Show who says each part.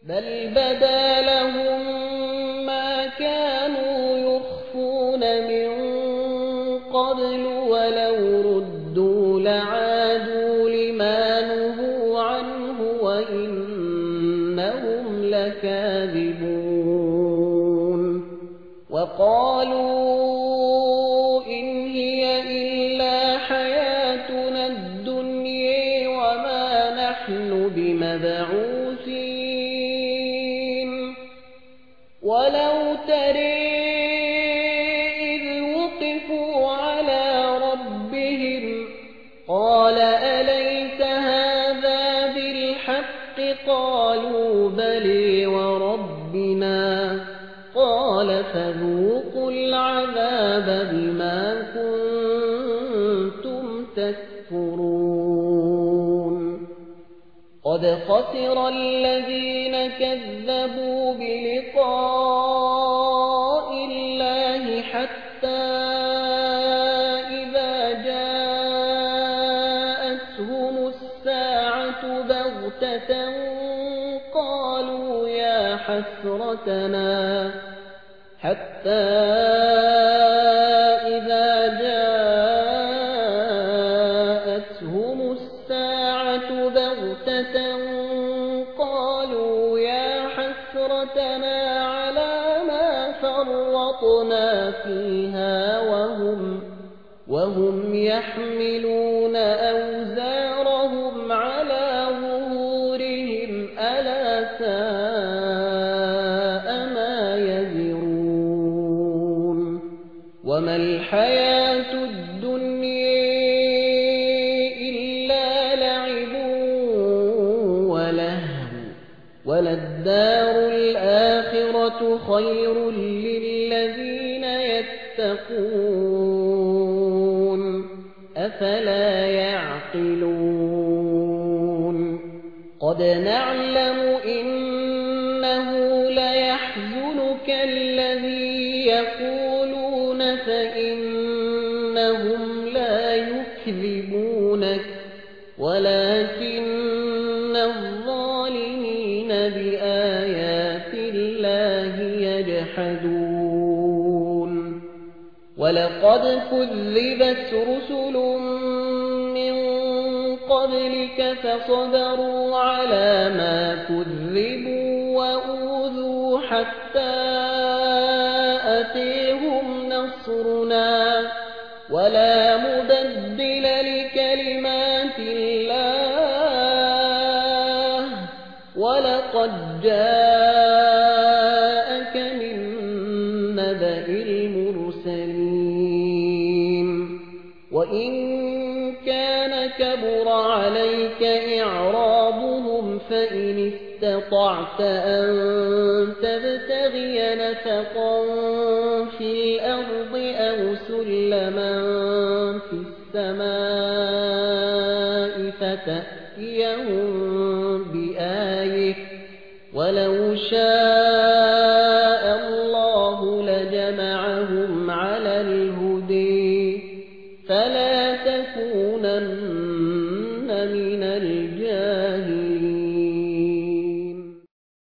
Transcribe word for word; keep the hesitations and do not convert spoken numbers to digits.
Speaker 1: بل بدا لهم ما كانوا يخفون من قبل ولو ردوا لعادوا لما نهوا عنه وإنهم لكاذبون وقالوا إن هي إلا حياتنا الدنيا وما نحن بمبعوثين ولو ترى إذ وقفوا على ربهم قال أليس هذا بالحق قالوا بلى وربنا قال فذوقوا العذاب بما كنتم تكفرون قد خسر الذين كذبوا بلقاء الله حتى إذا جاءتهم الساعة بغتة قالوا يا حسرتنا حتى إذا جاءتهم الساعة بغتة قالوا يا حسرتنا على ما فرطنا فيها وهم وهم يحملون أوزارهم على ظهورهم ألا ساء ما يزرون وما الحياة الدنيا إلا لعب ولهو وللدار الآخرة خير للذين يتقون أفلا يعقلون قد نعلم إنه ليحزنك الذي يقولون فإنهم لا يكذبونك ولكن الظالمين بآيات الله يجحدون ولقد كذبت رسل من قبلك فصبروا على ما كذبوا وأوذوا حتى أتيهم نصرنا ولا مبدل لكلمات الله ولقد جاءك من نبأ المرسلين وإن كان كبر عليك إعرابهم فإن استطعت أن تبتغي نفقا في الأرض أو سلما في السماء فتأتيهم بآية ولو شاء الله لجمعهم